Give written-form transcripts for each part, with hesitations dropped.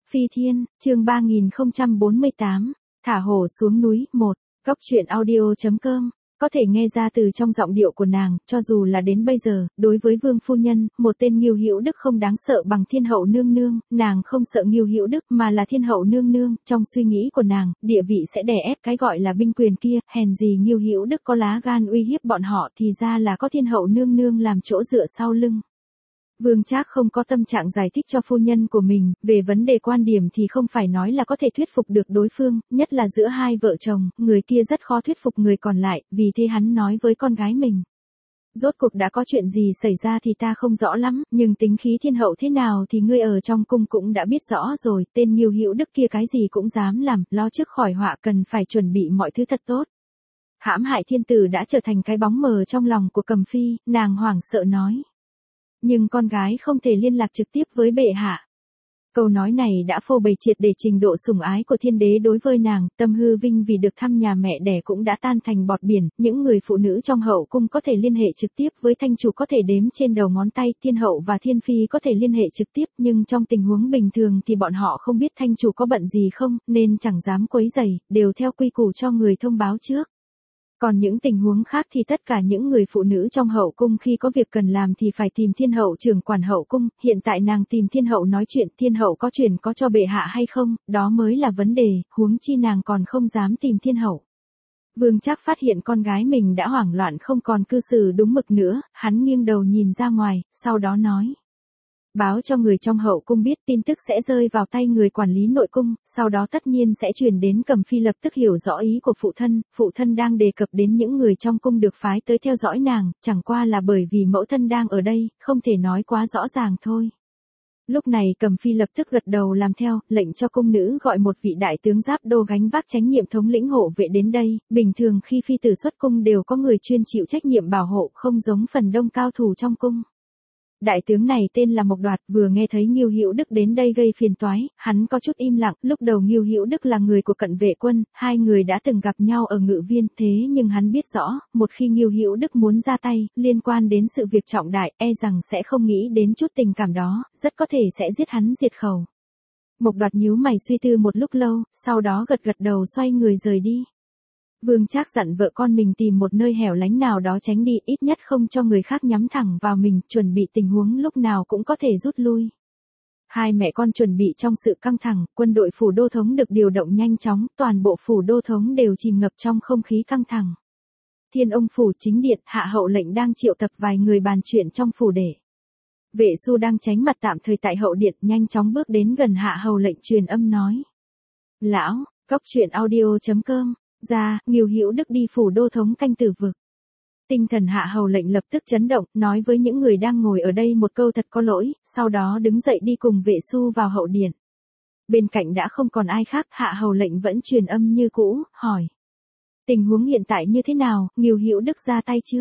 Phi Thiên, chương 3048, thả hổ xuống núi, 1, Góc truyện audio.com. Có thể nghe ra từ trong giọng điệu của nàng, cho dù là đến bây giờ, đối với Vương phu nhân, một tên Ngưu Hữu Đức không đáng sợ bằng Thiên hậu nương nương, nàng không sợ Ngưu Hữu Đức mà là Thiên hậu nương nương, trong suy nghĩ của nàng, địa vị sẽ đè ép cái gọi là binh quyền kia, hèn gì Ngưu Hữu Đức có lá gan uy hiếp bọn họ thì ra là có Thiên hậu nương nương làm chỗ dựa sau lưng. Vương Trác không có tâm trạng giải thích cho phu nhân của mình, về vấn đề quan điểm thì không phải nói là có thể thuyết phục được đối phương, nhất là giữa hai vợ chồng, người kia rất khó thuyết phục người còn lại, vì thế hắn nói với con gái mình. Rốt cuộc đã có chuyện gì xảy ra thì ta không rõ lắm, nhưng tính khí Thiên hậu thế nào thì ngươi ở trong cung cũng đã biết rõ rồi, tên Ngưu Hữu Đức kia cái gì cũng dám làm, lo trước khỏi họa cần phải chuẩn bị mọi thứ thật tốt. Hãm hại thiên tử đã trở thành cái bóng mờ trong lòng của Cầm Phi, nàng hoảng sợ nói. Nhưng con gái không thể liên lạc trực tiếp với bệ hạ. Câu nói này đã phô bày triệt để trình độ sủng ái của thiên đế đối với nàng, tâm hư vinh vì được thăm nhà mẹ đẻ cũng đã tan thành bọt biển, những người phụ nữ trong hậu cung có thể liên hệ trực tiếp với thanh chủ có thể đếm trên đầu ngón tay, thiên hậu và thiên phi có thể liên hệ trực tiếp, nhưng trong tình huống bình thường thì bọn họ không biết thanh chủ có bận gì không, nên chẳng dám quấy rầy, đều theo quy củ cho người thông báo trước. Còn những tình huống khác thì tất cả những người phụ nữ trong hậu cung khi có việc cần làm thì phải tìm thiên hậu trưởng quản hậu cung, hiện tại nàng tìm thiên hậu nói chuyện, thiên hậu có chuyển có cho bệ hạ hay không, đó mới là vấn đề, huống chi nàng còn không dám tìm thiên hậu. Vương Trác phát hiện con gái mình đã hoảng loạn không còn cư xử đúng mực nữa, hắn nghiêng đầu nhìn ra ngoài, sau đó nói. Báo cho người trong hậu cung biết tin tức sẽ rơi vào tay người quản lý nội cung, sau đó tất nhiên sẽ truyền đến Cầm Phi lập tức hiểu rõ ý của phụ thân đang đề cập đến những người trong cung được phái tới theo dõi nàng, chẳng qua là bởi vì mẫu thân đang ở đây, không thể nói quá rõ ràng thôi. Lúc này Cầm Phi lập tức gật đầu làm theo, lệnh cho cung nữ gọi một vị đại tướng giáp đô gánh vác trách nhiệm thống lĩnh hộ vệ đến đây, bình thường khi phi tử xuất cung đều có người chuyên chịu trách nhiệm bảo hộ, không giống phần đông cao thủ trong cung. Đại tướng này tên là Mộc Đoạt, vừa nghe thấy Ngưu Hữu Đức đến đây gây phiền toái, hắn có chút im lặng, lúc đầu Ngưu Hữu Đức là người của Cận Vệ quân, hai người đã từng gặp nhau ở Ngự Viên, thế nhưng hắn biết rõ, một khi Ngưu Hữu Đức muốn ra tay, liên quan đến sự việc trọng đại, e rằng sẽ không nghĩ đến chút tình cảm đó, rất có thể sẽ giết hắn diệt khẩu. Mộc Đoạt nhíu mày suy tư một lúc lâu, sau đó gật đầu xoay người rời đi. Vương Trác dặn vợ con mình tìm một nơi hẻo lánh nào đó tránh đi, ít nhất không cho người khác nhắm thẳng vào mình, chuẩn bị tình huống lúc nào cũng có thể rút lui. Hai mẹ con chuẩn bị trong sự căng thẳng, quân đội phủ đô thống được điều động nhanh chóng, toàn bộ phủ đô thống đều chìm ngập trong không khí căng thẳng. Thiên Ông phủ chính điện, hạ hậu lệnh đang triệu tập vài người bàn chuyện trong phủ để. Vệ Xu đang tránh mặt tạm thời tại hậu điện, nhanh chóng bước đến gần hạ hầu lệnh truyền âm nói. Lão, Góc truyện audio.com. Ra, Ngưu Hữu Đức đi phủ đô thống canh tử vực. Tinh thần hạ hầu lệnh lập tức chấn động, nói với những người đang ngồi ở đây một câu thật có lỗi, sau đó đứng dậy đi cùng Vệ Xu vào hậu điện. Bên cạnh đã không còn ai khác, hạ hầu lệnh vẫn truyền âm như cũ, hỏi. Tình huống hiện tại như thế nào, Ngưu Hữu Đức ra tay chưa?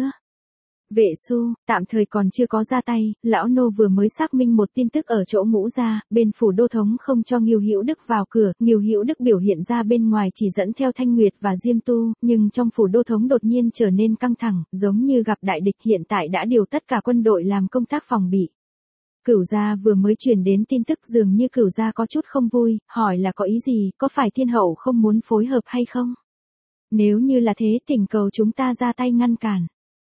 Vệ Xu, tạm thời còn chưa có ra tay, lão nô vừa mới xác minh một tin tức ở chỗ Ngũ gia, bên phủ đô thống không cho Ngưu Hữu Đức vào cửa, Ngưu Hữu Đức biểu hiện ra bên ngoài chỉ dẫn theo Thanh Nguyệt và Diêm Tu, nhưng trong phủ đô thống đột nhiên trở nên căng thẳng, giống như gặp đại địch, hiện tại đã điều tất cả quân đội làm công tác phòng bị. Cửu gia vừa mới truyền đến tin tức, dường như Cửu gia có chút không vui, hỏi là có ý gì, có phải thiên hậu không muốn phối hợp hay không? Nếu như là thế, thỉnh cầu chúng ta ra tay ngăn cản.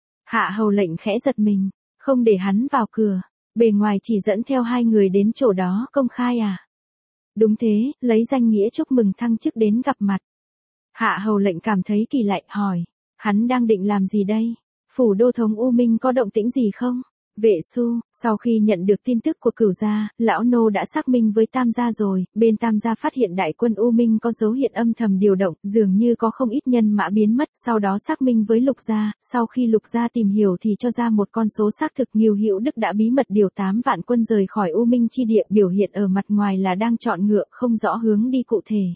Hạ hầu lệnh khẽ giật mình, không để hắn vào cửa, bề ngoài chỉ dẫn theo hai người đến chỗ đó công khai à? Đúng thế, lấy danh nghĩa chúc mừng thăng chức đến gặp mặt. Hạ hầu lệnh cảm thấy kỳ lạ, hỏi, hắn đang định làm gì đây? Phủ đô thống U Minh có động tĩnh gì không? Vệ Xu, sau khi nhận được tin tức của Cửu gia, lão nô đã xác minh với Tam gia rồi, bên Tam gia phát hiện đại quân U Minh có dấu hiện âm thầm điều động, dường như có không ít nhân mã biến mất, sau đó xác minh với Lục gia, sau khi Lục gia tìm hiểu thì cho ra một con số xác thực, Ngưu Hữu Đức đã bí mật điều 8 vạn quân rời khỏi U Minh chi địa, biểu hiện ở mặt ngoài là đang chọn ngựa, không rõ hướng đi cụ thể.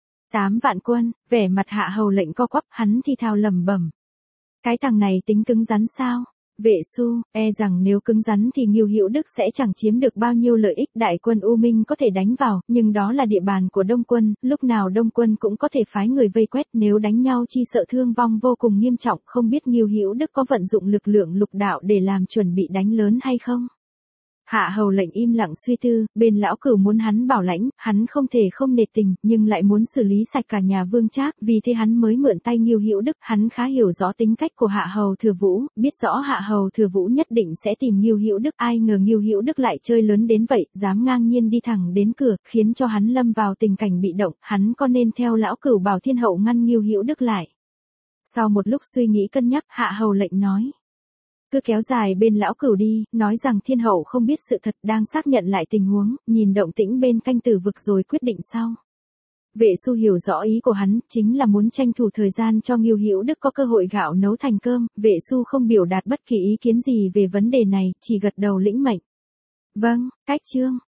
8 vạn quân, vẻ mặt hạ hầu lệnh co quắp, hắn thì thào lẩm bẩm. Cái thằng này tính cứng rắn sao? Vệ Xu, e rằng nếu cứng rắn thì Ngưu Hữu Đức sẽ chẳng chiếm được bao nhiêu lợi ích, đại quân U Minh có thể đánh vào, nhưng đó là địa bàn của Đông quân, lúc nào Đông quân cũng có thể phái người vây quét, nếu đánh nhau chi sợ thương vong vô cùng nghiêm trọng, không biết Ngưu Hữu Đức có vận dụng lực lượng lục đạo để làm chuẩn bị đánh lớn hay không? Hạ hầu lệnh im lặng suy tư, bên lão cửu muốn hắn bảo lãnh, hắn không thể không nể tình, nhưng lại muốn xử lý sạch cả nhà Vương Trác, vì thế hắn mới mượn tay Ngưu Hữu Đức, hắn khá hiểu rõ tính cách của Hạ hầu Thừa Vũ, biết rõ Hạ hầu Thừa Vũ nhất định sẽ tìm Ngưu Hữu Đức, ai ngờ Ngưu Hữu Đức lại chơi lớn đến vậy, dám ngang nhiên đi thẳng đến cửa, khiến cho hắn lâm vào tình cảnh bị động, hắn có nên theo lão cửu bảo thiên hậu ngăn Ngưu Hữu Đức lại. Sau một lúc suy nghĩ cân nhắc, Hạ hầu lệnh nói: cứ kéo dài bên lão cửu đi, nói rằng thiên hậu không biết sự thật, đang xác nhận lại tình huống, nhìn động tĩnh bên canh tử vực rồi quyết định sau. Vệ Xu hiểu rõ ý của hắn, chính là muốn tranh thủ thời gian cho Ngưu Hữu Đức có cơ hội gạo nấu thành cơm, Vệ Xu không biểu đạt bất kỳ ý kiến gì về vấn đề này, chỉ gật đầu lĩnh mệnh. Vâng, cách chương.